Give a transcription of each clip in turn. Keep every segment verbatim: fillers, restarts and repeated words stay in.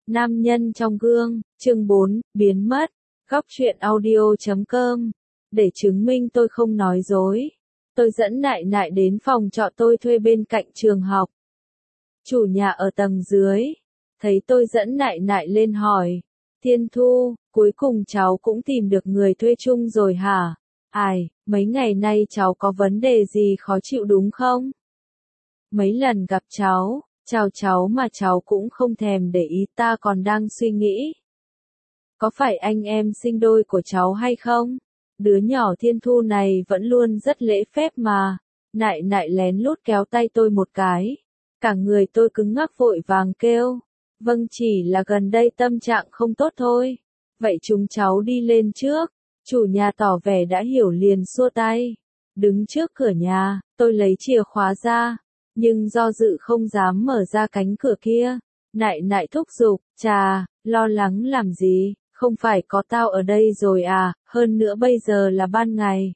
Nam nhân trong gương, chương bốn, biến mất, góc truyện audio chấm com. Để chứng minh tôi không nói dối, tôi dẫn Nại Nại đến phòng trọ tôi thuê bên cạnh trường học. Chủ nhà ở tầng dưới, thấy tôi dẫn Nại Nại lên hỏi, Thiên Thu, cuối cùng cháu cũng tìm được người thuê chung rồi hả? Ai, mấy ngày nay cháu có vấn đề gì khó chịu đúng không? Mấy lần gặp cháu, chào cháu mà cháu cũng không thèm để ý, ta còn đang suy nghĩ. Có phải anh em sinh đôi của cháu hay không? Đứa nhỏ Thiên Thu này vẫn luôn rất lễ phép mà. Nại Nại lén lút kéo tay tôi một cái. Cả người tôi cứng ngắc vội vàng kêu. Vâng, chỉ là gần đây tâm trạng không tốt thôi. Vậy chúng cháu đi lên trước. Chủ nhà tỏ vẻ đã hiểu liền xua tay. Đứng trước cửa nhà, tôi lấy chìa khóa ra. Nhưng do dự không dám mở ra cánh cửa kia. Nại Nại thúc giục, chà, lo lắng làm gì, không phải có tao ở đây rồi à, hơn nữa bây giờ là ban ngày.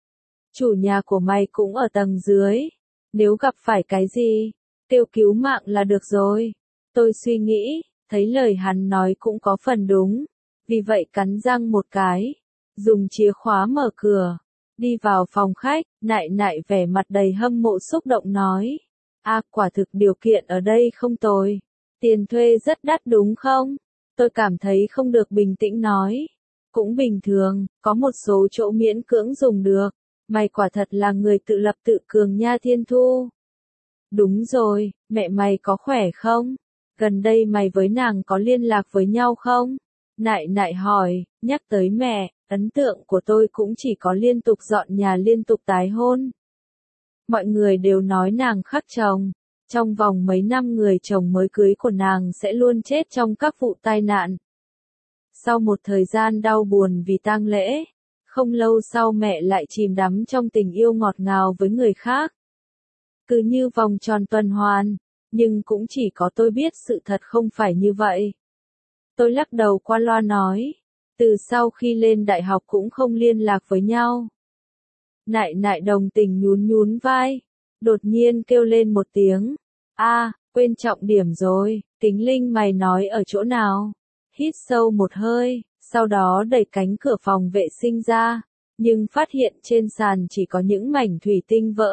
Chủ nhà của mày cũng ở tầng dưới, nếu gặp phải cái gì, kêu cứu mạng là được rồi. Tôi suy nghĩ, thấy lời hắn nói cũng có phần đúng, vì vậy cắn răng một cái, dùng chìa khóa mở cửa, đi vào phòng khách. Nại Nại vẻ mặt đầy hâm mộ xúc động nói, à, quả thực điều kiện ở đây không tồi. Tiền thuê rất đắt đúng không? Tôi cảm thấy không được bình tĩnh nói. Cũng bình thường, có một số chỗ miễn cưỡng dùng được. Mày quả thật là người tự lập tự cường nha Thiên Thu. Đúng rồi, mẹ mày có khỏe không? Gần đây mày với nàng có liên lạc với nhau không? Nại Nại hỏi, nhắc tới mẹ, ấn tượng của tôi cũng chỉ có liên tục dọn nhà liên tục tái hôn. Mọi người đều nói nàng khắc chồng. Trong vòng mấy năm người chồng mới cưới của nàng sẽ luôn chết trong các vụ tai nạn. Sau một thời gian đau buồn vì tang lễ, không lâu sau mẹ lại chìm đắm trong tình yêu ngọt ngào với người khác. Cứ như vòng tròn tuần hoàn, nhưng cũng chỉ có tôi biết sự thật không phải như vậy. Tôi lắc đầu qua loa nói, từ sau khi lên đại học cũng không liên lạc với nhau. Nại Nại đồng tình nhún nhún vai. Đột nhiên kêu lên một tiếng. A, à, quên trọng điểm rồi, Kính Linh mày nói ở chỗ nào? Hít sâu một hơi, sau đó đẩy cánh cửa phòng vệ sinh ra, nhưng phát hiện trên sàn chỉ có những mảnh thủy tinh vỡ.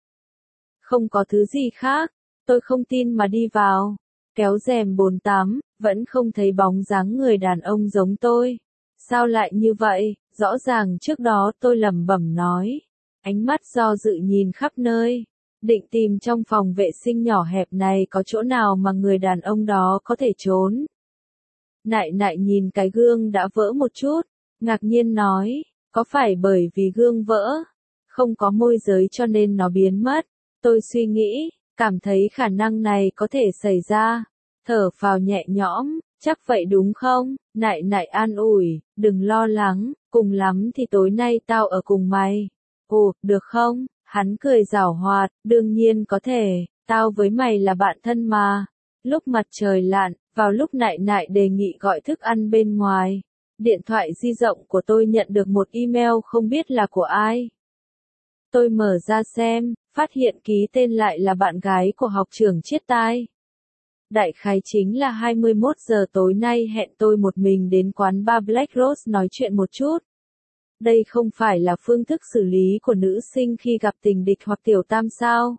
Không có thứ gì khác, tôi không tin mà đi vào, kéo rèm bồn tắm, vẫn không thấy bóng dáng người đàn ông giống tôi. Sao lại như vậy? Rõ ràng trước đó tôi lẩm bẩm nói, ánh mắt do dự nhìn khắp nơi. Định tìm trong phòng vệ sinh nhỏ hẹp này có chỗ nào mà người đàn ông đó có thể trốn. Nại Nại nhìn cái gương đã vỡ một chút, ngạc nhiên nói, có phải bởi vì gương vỡ, không có môi giới cho nên nó biến mất? Tôi suy nghĩ, cảm thấy khả năng này có thể xảy ra. Thở phào nhẹ nhõm, chắc vậy đúng không? Nại Nại an ủi, đừng lo lắng, cùng lắm thì tối nay tao ở cùng mày. Ồ, được không? Hắn cười giảo hoạt, đương nhiên có thể, tao với mày là bạn thân mà. Lúc mặt trời lặn, vào lúc Nại Nại đề nghị gọi thức ăn bên ngoài, điện thoại di động của tôi nhận được một email không biết là của ai. Tôi mở ra xem, phát hiện ký tên lại là bạn gái của học trưởng Chiết Tai. Đại khái chính là hai mươi mốt giờ tối nay hẹn tôi một mình đến quán bar Black Rose nói chuyện một chút. Đây không phải là phương thức xử lý của nữ sinh khi gặp tình địch hoặc tiểu tam sao?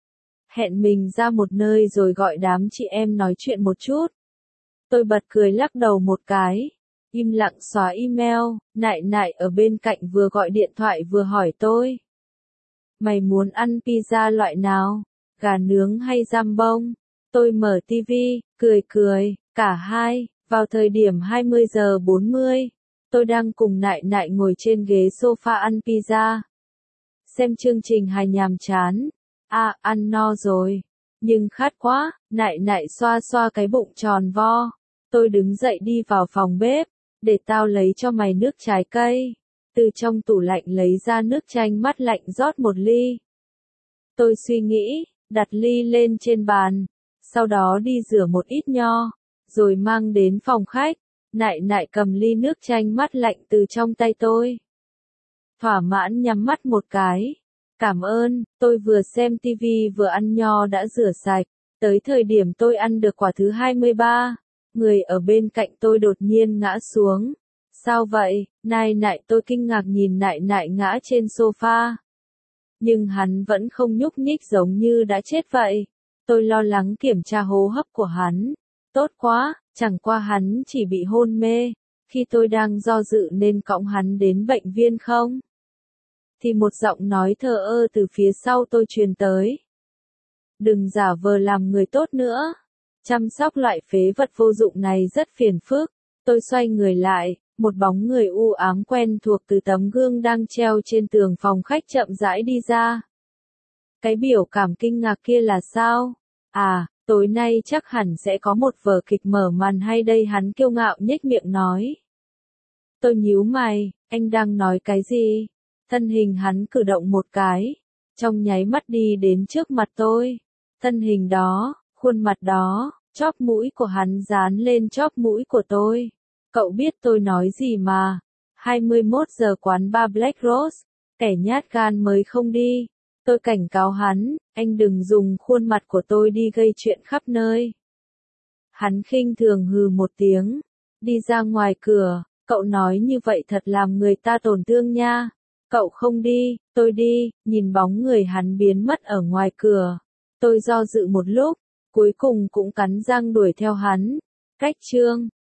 Hẹn mình ra một nơi rồi gọi đám chị em nói chuyện một chút. Tôi bật cười lắc đầu một cái, im lặng xóa email. Nại Nại ở bên cạnh vừa gọi điện thoại vừa hỏi tôi. Mày muốn ăn pizza loại nào? Gà nướng hay jambon? Tôi mở tivi, cười cười, cả hai. Vào thời điểm hai mươi giờ bốn mươi. Tôi đang cùng Nại Nại ngồi trên ghế sofa ăn pizza. Xem chương trình hài nhàm chán. À, ăn no rồi. Nhưng khát quá, Nại Nại xoa xoa cái bụng tròn vo. Tôi đứng dậy đi vào phòng bếp. Để tao lấy cho mày nước trái cây. Từ trong tủ lạnh lấy ra nước chanh mát lạnh rót một ly. Tôi suy nghĩ, đặt ly lên trên bàn. Sau đó đi rửa một ít nho. Rồi mang đến phòng khách. Nại Nại cầm ly nước chanh mát lạnh từ trong tay tôi. Thỏa mãn nhắm mắt một cái. Cảm ơn, tôi vừa xem tivi vừa ăn nho đã rửa sạch. Tới thời điểm tôi ăn được quả thứ hai mươi ba. Người ở bên cạnh tôi đột nhiên ngã xuống. Sao vậy? Nai nại, tôi kinh ngạc nhìn nại nại ngã trên sofa. Nhưng hắn vẫn không nhúc nhích giống như đã chết vậy. Tôi lo lắng kiểm tra hô hấp của hắn. Tốt quá, chẳng qua hắn chỉ bị hôn mê. Khi tôi đang do dự nên cõng hắn đến bệnh viện không? Thì một giọng nói thờ ơ từ phía sau tôi truyền tới. Đừng giả vờ làm người tốt nữa. Chăm sóc loại phế vật vô dụng này rất phiền phức. Tôi xoay người lại, một bóng người u ám quen thuộc từ tấm gương đang treo trên tường phòng khách chậm rãi đi ra. Cái biểu cảm kinh ngạc kia là sao? À, tối nay chắc hẳn sẽ có một vở kịch mở màn hay đây, hắn kiêu ngạo nhếch miệng nói. Tôi nhíu mày, anh đang nói cái gì? Thân hình hắn cử động một cái, trong nháy mắt đi đến trước mặt tôi. Thân hình đó, khuôn mặt đó, chóp mũi của hắn dán lên chóp mũi của tôi. Cậu biết tôi nói gì mà? hai mươi mốt giờ quán bar Black Rose, kẻ nhát gan mới không đi. Tôi cảnh cáo hắn, anh đừng dùng khuôn mặt của tôi đi gây chuyện khắp nơi. Hắn khinh thường hừ một tiếng, đi ra ngoài cửa. Cậu nói như vậy thật làm người ta tổn thương nha. Cậu không đi, tôi đi. Nhìn bóng người hắn biến mất ở ngoài cửa. Tôi do dự một lúc, cuối cùng cũng cắn răng đuổi theo hắn. Cách chương